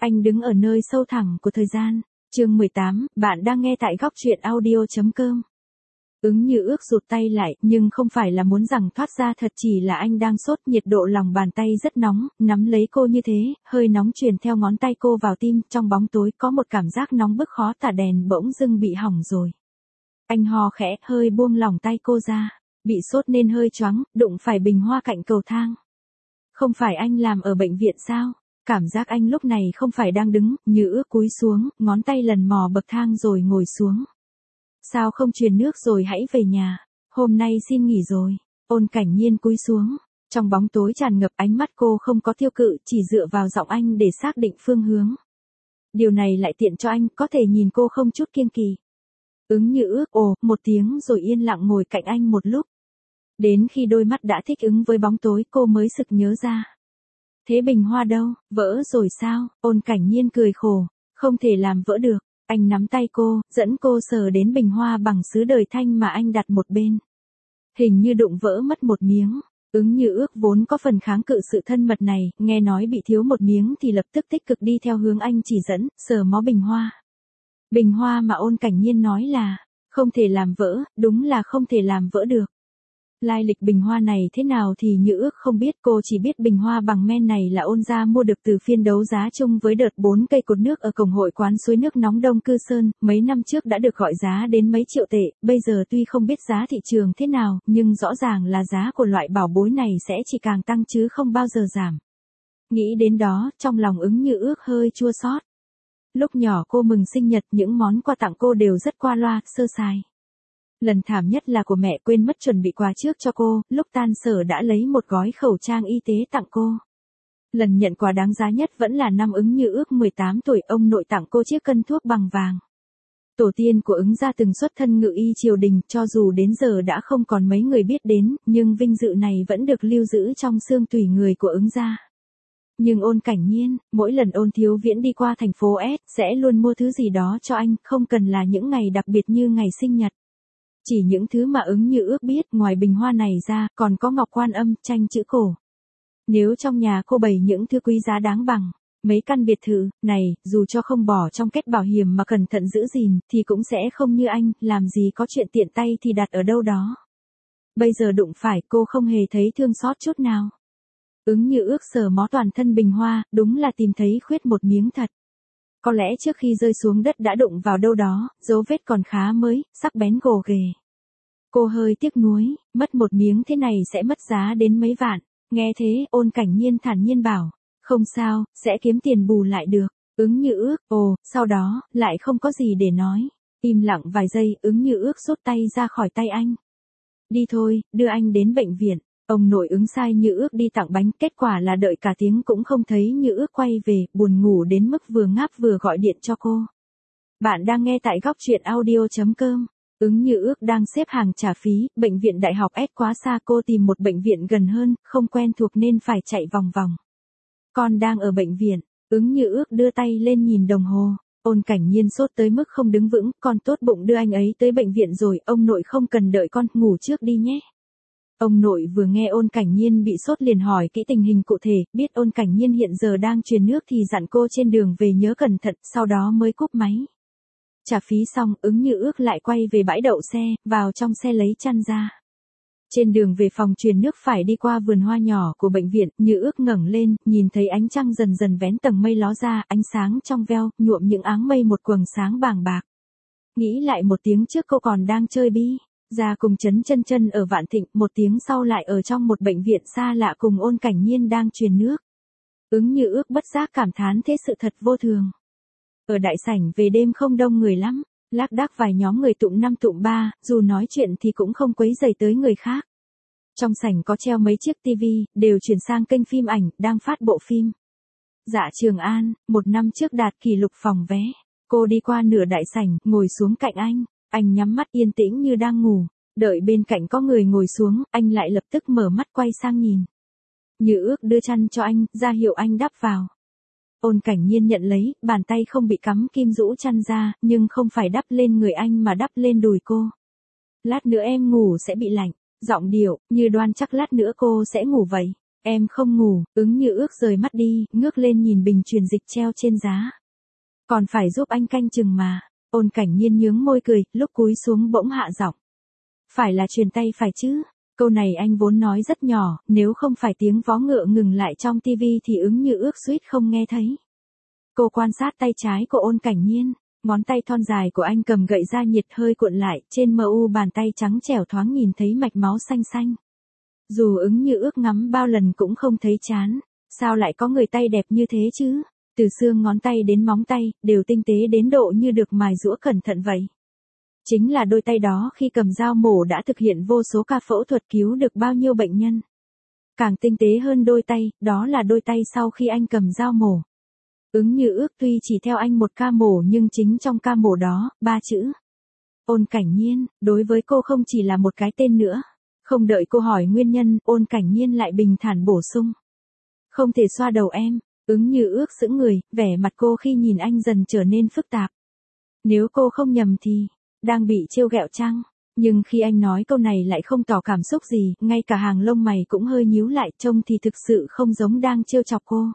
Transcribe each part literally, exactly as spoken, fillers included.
Anh đứng ở nơi sâu thẳm của thời gian. Chương mười tám, bạn đang nghe tại góc truyện audio chấm com. Ứng Như Ước rụt tay lại, nhưng không phải là muốn rằng thoát ra thật, chỉ là anh đang sốt, nhiệt độ lòng bàn tay rất nóng, nắm lấy cô như thế, hơi nóng truyền theo ngón tay cô vào tim, trong bóng tối có một cảm giác nóng bức khó tả, đèn bỗng dưng bị hỏng rồi. Anh ho khẽ, hơi buông lỏng tay cô ra, bị sốt nên hơi choáng, đụng phải bình hoa cạnh cầu thang. Không phải anh làm ở bệnh viện sao? Cảm giác anh lúc này không phải đang đứng. Như Ước cúi xuống, ngón tay lần mò bậc thang rồi ngồi xuống. Sao không truyền nước rồi hãy về nhà, hôm nay xin nghỉ rồi. Ôn Cảnh Nhiên cúi xuống, trong bóng tối tràn ngập, ánh mắt cô không có thiêu cự, chỉ dựa vào giọng anh để xác định phương hướng. Điều này lại tiện cho anh, có thể nhìn cô không chút kiêng kỵ. Ứng Như Ước ồ một tiếng rồi yên lặng ngồi cạnh anh một lúc. Đến khi đôi mắt đã thích ứng với bóng tối, cô mới sực nhớ ra. Thế bình hoa đâu, vỡ rồi sao? Ôn Cảnh Nhiên cười khổ, không thể làm vỡ được. Anh nắm tay cô, dẫn cô sờ đến bình hoa bằng sứ đời thanh mà anh đặt một bên. Hình như đụng vỡ mất một miếng. Ứng Như Ước vốn có phần kháng cự sự thân mật này, nghe nói bị thiếu một miếng thì lập tức tích cực đi theo hướng anh chỉ dẫn, sờ mó bình hoa. Bình hoa mà Ôn Cảnh Nhiên nói là không thể làm vỡ, đúng là không thể làm vỡ được. Lai lịch bình hoa này thế nào thì Như Ước không biết, cô chỉ biết bình hoa bằng men này là Ôn gia mua được từ phiên đấu giá chung với đợt bốn cây cột nước ở cổng hội quán suối nước nóng Đông Cư Sơn, mấy năm trước đã được gọi giá đến mấy triệu tệ, bây giờ tuy không biết giá thị trường thế nào, nhưng rõ ràng là giá của loại bảo bối này sẽ chỉ càng tăng chứ không bao giờ giảm. Nghĩ đến đó, trong lòng Ứng Như Ước hơi chua xót. Lúc nhỏ cô mừng sinh nhật, những món quà tặng cô đều rất qua loa, sơ sài. Lần thảm nhất là của mẹ quên mất chuẩn bị quà trước cho cô, lúc tan sở đã lấy một gói khẩu trang y tế tặng cô. Lần nhận quà đáng giá nhất vẫn là năm Ứng Như Ước mười tám tuổi, ông nội tặng cô chiếc cân thuốc bằng vàng. Tổ tiên của Ứng gia từng xuất thân ngự y triều đình, cho dù đến giờ đã không còn mấy người biết đến, nhưng vinh dự này vẫn được lưu giữ trong xương tủy người của Ứng gia. Nhưng Ôn Cảnh Nhiên, mỗi lần Ôn Thiếu Viễn đi qua thành phố S, sẽ luôn mua thứ gì đó cho anh, không cần là những ngày đặc biệt như ngày sinh nhật. Chỉ những thứ mà Ứng Như Ước biết, ngoài bình hoa này ra, còn có ngọc quan âm, tranh chữ cổ. Nếu trong nhà cô bày những thứ quý giá đáng bằng mấy căn biệt thự này, dù cho không bỏ trong kết bảo hiểm mà cẩn thận giữ gìn, thì cũng sẽ không như anh, làm gì có chuyện tiện tay thì đặt ở đâu đó. Bây giờ đụng phải, cô không hề thấy thương xót chút nào. Ứng Như Ước sờ mó toàn thân bình hoa, đúng là tìm thấy khuyết một miếng thật. Có lẽ trước khi rơi xuống đất đã đụng vào đâu đó, dấu vết còn khá mới, sắc bén gồ ghề. Cô hơi tiếc nuối, mất một miếng thế này sẽ mất giá đến mấy vạn. Nghe thế, Ôn Cảnh Nhiên thản nhiên bảo, không sao, sẽ kiếm tiền bù lại được. Ứng Như Ước, ồ, sau đó, lại không có gì để nói. Im lặng vài giây, Ứng Như Ước rút tay ra khỏi tay anh. Đi thôi, đưa anh đến bệnh viện. Ông nội Ứng sai Như Ước đi tặng bánh, kết quả là đợi cả tiếng cũng không thấy Như Ước quay về, buồn ngủ đến mức vừa ngáp vừa gọi điện cho cô. Bạn đang nghe tại góc truyện audio chấm com. Ứng Như Ước đang xếp hàng trả phí, bệnh viện đại học S quá xa, cô tìm một bệnh viện gần hơn, không quen thuộc nên phải chạy vòng vòng. Con đang ở bệnh viện. Ứng Như Ước đưa tay lên nhìn đồng hồ. Ôn Cảnh Nhiên sốt tới mức không đứng vững, con tốt bụng đưa anh ấy tới bệnh viện rồi, ông nội không cần đợi con, ngủ trước đi nhé. Ông nội vừa nghe Ôn Cảnh Nhiên bị sốt liền hỏi kỹ tình hình cụ thể, biết Ôn Cảnh Nhiên hiện giờ đang truyền nước thì dặn cô trên đường về nhớ cẩn thận, sau đó mới cúp máy. Trả phí xong, Ứng Như Ước lại quay về bãi đậu xe, vào trong xe lấy chăn ra. Trên đường về phòng truyền nước phải đi qua vườn hoa nhỏ của bệnh viện, Như Ước ngẩng lên, nhìn thấy ánh trăng dần dần vén tầng mây ló ra, ánh sáng trong veo, nhuộm những áng mây một quầng sáng bàng bạc. Nghĩ lại một tiếng trước cô còn đang chơi bi, ra cùng Trấn Chân Chân ở Vạn Thịnh, một tiếng sau lại ở trong một bệnh viện xa lạ cùng Ôn Cảnh Nhiên đang truyền nước. Ứng Như Ước bất giác cảm thán thế sự thật vô thường. Ở đại sảnh về đêm không đông người lắm, lác đác vài nhóm người tụm năm tụm ba, dù nói chuyện thì cũng không quấy rầy tới người khác. Trong sảnh có treo mấy chiếc tivi, đều chuyển sang kênh phim ảnh, đang phát bộ phim. Dạ Trường An, một năm trước đạt kỷ lục phòng vé. Cô đi qua nửa đại sảnh, ngồi xuống cạnh anh. Anh nhắm mắt yên tĩnh như đang ngủ. Đợi bên cạnh có người ngồi xuống, anh lại lập tức mở mắt quay sang nhìn. Như Ước đưa chăn cho anh, ra hiệu anh đắp vào. Ôn Cảnh Nhiên nhận lấy, bàn tay không bị cắm kim rũ chăn ra, nhưng không phải đắp lên người anh mà đắp lên đùi cô. Lát nữa em ngủ sẽ bị lạnh, giọng điệu, như đoan chắc lát nữa cô sẽ ngủ vậy. Em không ngủ, ứng như ước rời mắt đi, ngước lên nhìn bình truyền dịch treo trên giá. Còn phải giúp anh canh chừng mà. Ôn Cảnh Nhiên nhướng môi cười, lúc cúi xuống bỗng hạ giọng. Phải là truyền tay phải chứ? Câu này anh vốn nói rất nhỏ, nếu không phải tiếng vó ngựa ngừng lại trong tivi thì ứng như ước suýt không nghe thấy. Cô quan sát tay trái của Ôn Cảnh Nhiên, ngón tay thon dài của anh cầm gậy da nhiệt hơi cuộn lại, trên mờ u bàn tay trắng trẻo thoáng nhìn thấy mạch máu xanh xanh. Dù ứng như ước ngắm bao lần cũng không thấy chán, sao lại có người tay đẹp như thế chứ? Từ xương ngón tay đến móng tay, đều tinh tế đến độ như được mài giũa cẩn thận vậy. Chính là đôi tay đó khi cầm dao mổ đã thực hiện vô số ca phẫu thuật cứu được bao nhiêu bệnh nhân. Càng tinh tế hơn đôi tay, đó là đôi tay sau khi anh cầm dao mổ. Ứng như ước tuy chỉ theo anh một ca mổ nhưng chính trong ca mổ đó, ba chữ. Ôn Cảnh Nhiên, đối với cô không chỉ là một cái tên nữa. Không đợi cô hỏi nguyên nhân, Ôn Cảnh Nhiên lại bình thản bổ sung. Không thể xoa đầu em. Ứng như ước sững người, vẻ mặt cô khi nhìn anh dần trở nên phức tạp. Nếu cô không nhầm thì, đang bị trêu ghẹo chăng? Nhưng khi anh nói câu này lại không tỏ cảm xúc gì, ngay cả hàng lông mày cũng hơi nhíu lại, trông thì thực sự không giống đang trêu chọc cô.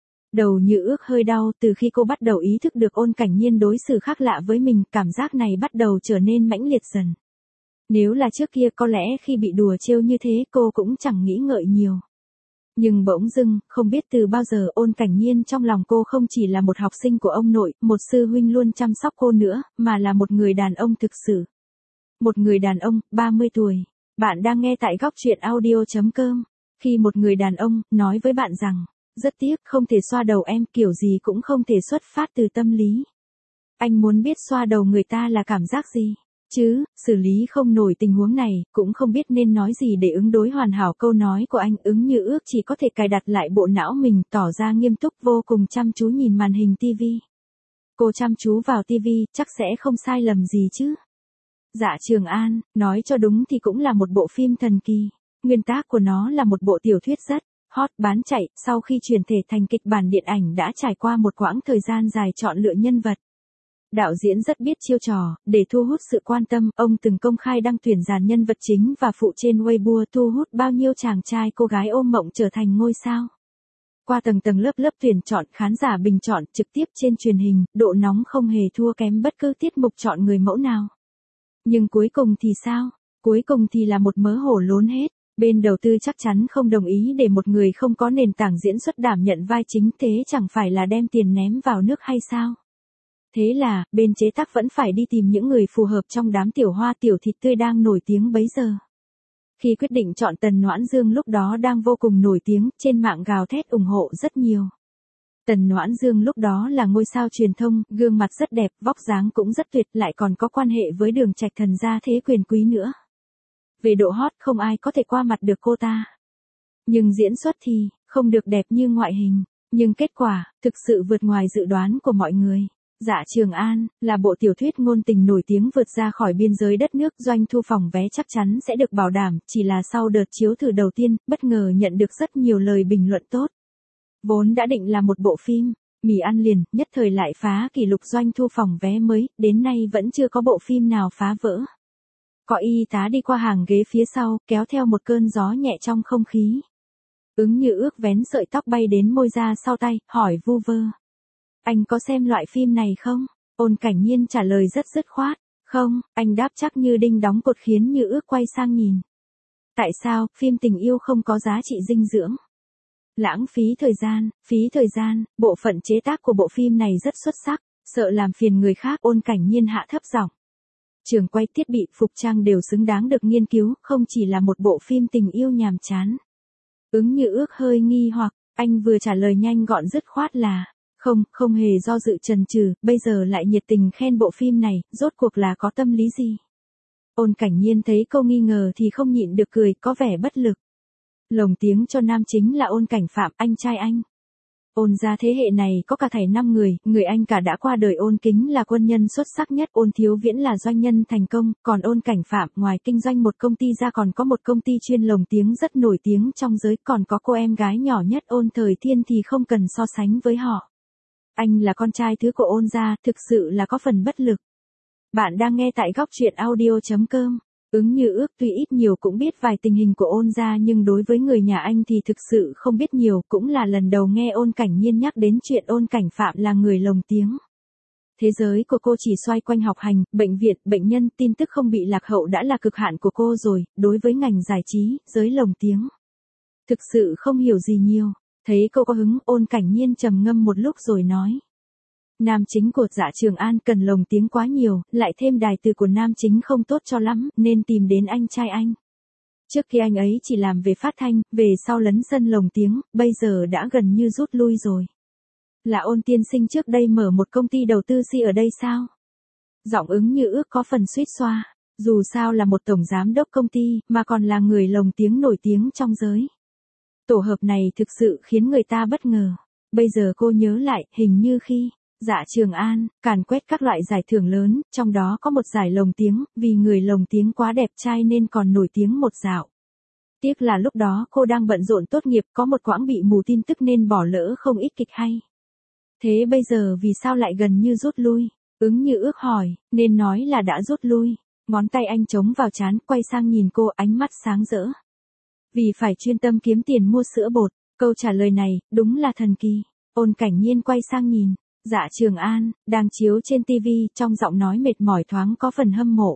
Đầu như ước hơi đau, từ khi cô bắt đầu ý thức được Ôn Cảnh Nhiên đối xử khác lạ với mình, cảm giác này bắt đầu trở nên mãnh liệt dần. Nếu là trước kia có lẽ khi bị đùa trêu như thế cô cũng chẳng nghĩ ngợi nhiều. Nhưng bỗng dưng, không biết từ bao giờ Ôn Cảnh Nhiên trong lòng cô không chỉ là một học sinh của ông nội, một sư huynh luôn chăm sóc cô nữa, mà là một người đàn ông thực sự. Một người đàn ông, ba mươi tuổi. Bạn đang nghe tại góc truyện audio chấm com. Khi một người đàn ông nói với bạn rằng, rất tiếc không thể xoa đầu em, kiểu gì cũng không thể xuất phát từ tâm lý. Anh muốn biết xoa đầu người ta là cảm giác gì? Chứ, xử lý không nổi tình huống này, cũng không biết nên nói gì để ứng đối hoàn hảo câu nói của anh. Ứng như ước chỉ có thể cài đặt lại bộ não mình, tỏ ra nghiêm túc vô cùng chăm chú nhìn màn hình tivi. Cô chăm chú vào tivi, chắc sẽ không sai lầm gì chứ. Dạ Trường An, nói cho đúng thì cũng là một bộ phim thần kỳ. Nguyên tác của nó là một bộ tiểu thuyết rất hot, bán chạy, sau khi chuyển thể thành kịch bản điện ảnh đã trải qua một quãng thời gian dài chọn lựa nhân vật. Đạo diễn rất biết chiêu trò, để thu hút sự quan tâm, ông từng công khai đăng tuyển dàn nhân vật chính và phụ trên Weibo, thu hút bao nhiêu chàng trai cô gái ôm mộng trở thành ngôi sao. Qua tầng tầng lớp lớp tuyển chọn, khán giả bình chọn trực tiếp trên truyền hình, độ nóng không hề thua kém bất cứ tiết mục chọn người mẫu nào. Nhưng cuối cùng thì sao? Cuối cùng thì là một mớ hổ lốn hết. Bên đầu tư chắc chắn không đồng ý để một người không có nền tảng diễn xuất đảm nhận vai chính, thế chẳng phải là đem tiền ném vào nước hay sao? Thế là, bên chế tác vẫn phải đi tìm những người phù hợp trong đám tiểu hoa tiểu thịt tươi đang nổi tiếng bấy giờ. Khi quyết định chọn Tần Noãn Dương lúc đó đang vô cùng nổi tiếng, trên mạng gào thét ủng hộ rất nhiều. Tần Noãn Dương lúc đó là ngôi sao truyền thông, gương mặt rất đẹp, vóc dáng cũng rất tuyệt, lại còn có quan hệ với Đường Trạch Thần gia thế quyền quý nữa. Về độ hot không ai có thể qua mặt được cô ta. Nhưng diễn xuất thì, không được đẹp như ngoại hình. Nhưng kết quả, thực sự vượt ngoài dự đoán của mọi người. Dạ Trường An, là bộ tiểu thuyết ngôn tình nổi tiếng vượt ra khỏi biên giới đất nước, doanh thu phòng vé chắc chắn sẽ được bảo đảm, chỉ là sau đợt chiếu thử đầu tiên, bất ngờ nhận được rất nhiều lời bình luận tốt. Vốn đã định là một bộ phim, mì ăn liền, nhất thời lại phá kỷ lục doanh thu phòng vé mới, đến nay vẫn chưa có bộ phim nào phá vỡ. Có y tá đi qua hàng ghế phía sau, kéo theo một cơn gió nhẹ trong không khí. Ứng như ước vén sợi tóc bay đến môi ra sau tay, hỏi vu vơ. Anh có xem loại phim này không? Ôn Cảnh Nhiên trả lời rất dứt khoát. Không, anh đáp chắc như đinh đóng cột, khiến như ước quay sang nhìn. Tại sao, phim tình yêu không có giá trị dinh dưỡng? Lãng phí thời gian, phí thời gian, bộ phận chế tác của bộ phim này rất xuất sắc, sợ làm phiền người khác. Ôn Cảnh Nhiên hạ thấp giọng. Trường quay, thiết bị, phục trang đều xứng đáng được nghiên cứu, không chỉ là một bộ phim tình yêu nhàm chán. Ứng như ước hơi nghi hoặc, anh vừa trả lời nhanh gọn dứt khoát là, không, không hề do dự chần chừ, bây giờ lại nhiệt tình khen bộ phim này, rốt cuộc là có tâm lý gì? Ôn Cảnh Nhiên thấy câu nghi ngờ thì không nhịn được cười, có vẻ bất lực. Lồng tiếng cho nam chính là Ôn Cảnh Phạm, anh trai anh. Ôn gia thế hệ này có cả thảy năm người, người anh cả đã qua đời. Ôn Kính là quân nhân xuất sắc nhất, Ôn Thiếu Viễn là doanh nhân thành công, còn Ôn Cảnh Phạm ngoài kinh doanh một công ty ra còn có một công ty chuyên lồng tiếng rất nổi tiếng trong giới, còn có cô em gái nhỏ nhất Ôn Thời Thiên thì không cần so sánh với họ. Anh là con trai thứ của Ôn gia, thực sự là có phần bất lực. Bạn đang nghe tại góc truyện audio chấm com. Ứng Như Ước tuy ít nhiều cũng biết vài tình hình của Ôn gia nhưng đối với người nhà anh thì thực sự không biết nhiều, cũng là lần đầu nghe Ôn Cảnh Nhiên nhắc đến chuyện Ôn Cảnh Phạm là người lồng tiếng. Thế giới của cô chỉ xoay quanh học hành, bệnh viện, bệnh nhân, tin tức không bị lạc hậu đã là cực hạn của cô rồi, đối với ngành giải trí, giới lồng tiếng. Thực sự không hiểu gì nhiều, thấy cô có hứng, Ôn Cảnh Nhiên trầm ngâm một lúc rồi nói. Nam chính của Dạ Trường An cần lồng tiếng quá nhiều, lại thêm đài từ của nam chính không tốt cho lắm, nên tìm đến anh trai anh. Trước khi anh ấy chỉ làm về phát thanh, về sau lấn sân lồng tiếng, bây giờ đã gần như rút lui rồi. Là Ôn tiên sinh trước đây mở một công ty đầu tư si ở đây sao? Giọng Ứng Như Ước có phần suýt xoa, dù sao là một tổng giám đốc công ty, mà còn là người lồng tiếng nổi tiếng trong giới. Tổ hợp này thực sự khiến người ta bất ngờ. Bây giờ cô nhớ lại, hình như khi Dạ Trường An càn quét các loại giải thưởng lớn, trong đó có một giải lồng tiếng, vì người lồng tiếng quá đẹp trai nên còn nổi tiếng một dạo. Tiếc là lúc đó cô đang bận rộn tốt nghiệp, có một quãng bị mù tin tức nên bỏ lỡ không ít kịch hay. Thế bây giờ vì sao lại gần như rút lui? Ứng Như Ước hỏi, nên nói là đã rút lui. Ngón tay anh chống vào trán, quay sang nhìn cô, ánh mắt sáng rỡ. Vì phải chuyên tâm kiếm tiền mua sữa bột. Câu trả lời này, đúng là thần kỳ. Ôn Cảnh Nhiên quay sang nhìn. Dạ Trường An, đang chiếu trên tivi, trong giọng nói mệt mỏi thoáng có phần hâm mộ.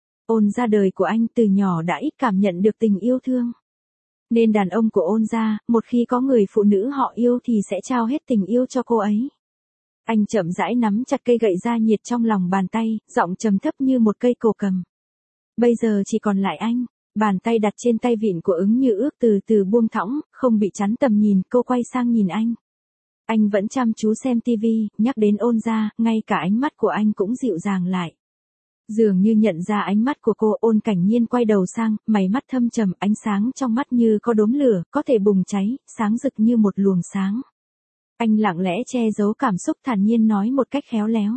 Ôn gia đời của anh từ nhỏ đã ít cảm nhận được tình yêu thương. Nên đàn ông của Ôn gia, một khi có người phụ nữ họ yêu thì sẽ trao hết tình yêu cho cô ấy. Anh chậm rãi nắm chặt cây gậy da nhiệt trong lòng bàn tay, giọng trầm thấp như một cây cổ cầm. Bây giờ chỉ còn lại anh. Bàn tay đặt trên tay vịn của Ứng Như Ước từ từ buông thõng, không bị chắn tầm nhìn, cô quay sang nhìn anh. Anh vẫn chăm chú xem tivi, nhắc đến Ôn gia, ngay cả ánh mắt của anh cũng dịu dàng lại. Dường như nhận ra ánh mắt của cô, Ôn Cảnh Nhiên quay đầu sang, mày mắt thâm trầm, ánh sáng trong mắt như có đốm lửa, có thể bùng cháy, sáng rực như một luồng sáng. Anh lặng lẽ che giấu cảm xúc, thản nhiên nói một cách khéo léo.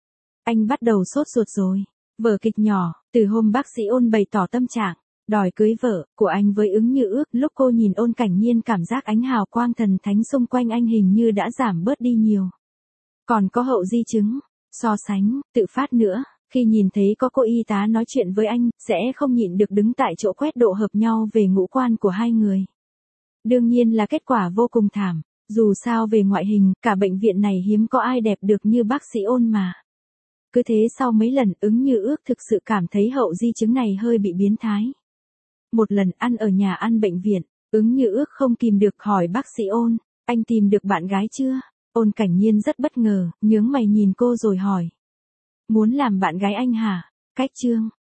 Anh bắt đầu sốt ruột rồi. Vở kịch nhỏ, từ hôm bác sĩ Ôn bày tỏ tâm trạng đòi cưới vợ của anh với Ứng Như Ước, lúc cô nhìn Ôn Cảnh Nhiên cảm giác ánh hào quang thần thánh xung quanh anh hình như đã giảm bớt đi nhiều. Còn có hậu di chứng, so sánh, tự phát nữa, khi nhìn thấy có cô y tá nói chuyện với anh, sẽ không nhịn được đứng tại chỗ quét độ hợp nhau về ngũ quan của hai người. Đương nhiên là kết quả vô cùng thảm, dù sao về ngoại hình, cả bệnh viện này hiếm có ai đẹp được như bác sĩ Ôn mà. Cứ thế sau mấy lần, Ứng Như Ước thực sự cảm thấy hậu di chứng này hơi bị biến thái. Một lần ăn ở nhà ăn bệnh viện, Ứng Như Ước không kìm được hỏi bác sĩ Ôn, anh tìm được bạn gái chưa? Ôn Cảnh Nhiên rất bất ngờ, nhướng mày nhìn cô rồi hỏi. Muốn làm bạn gái anh hả? Cách chương